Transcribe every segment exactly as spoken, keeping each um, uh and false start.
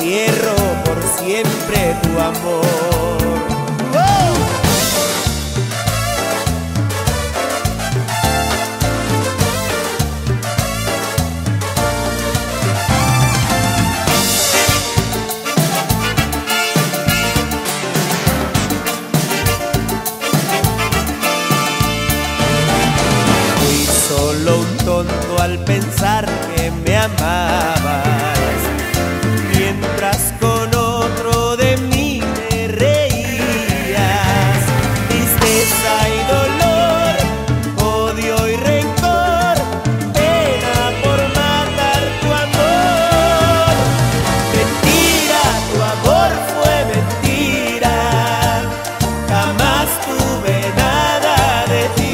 entierro por siempre tu amor. ¡Oh! Solo un tonto al pensar que me amabas, mientras con otro de mí me reías. Tristeza y dolor, odio y rencor, pena por matar tu amor. Mentira, tu amor fue mentira, jamás tuve nada de ti.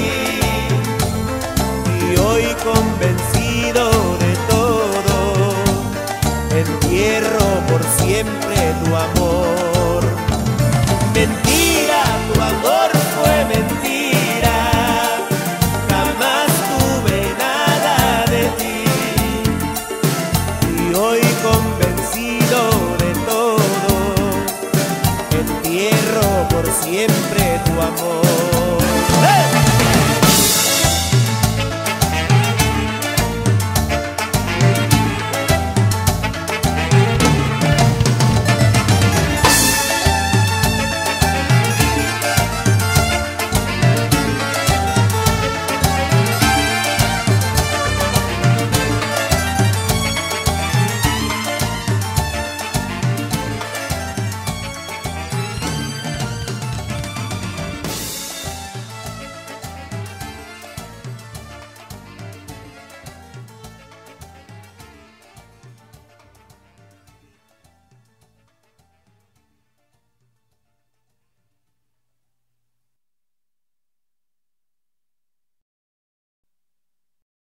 Hoy convencido de todo, entierro por siempre tu amor. Mentira, tu amor fue mentira.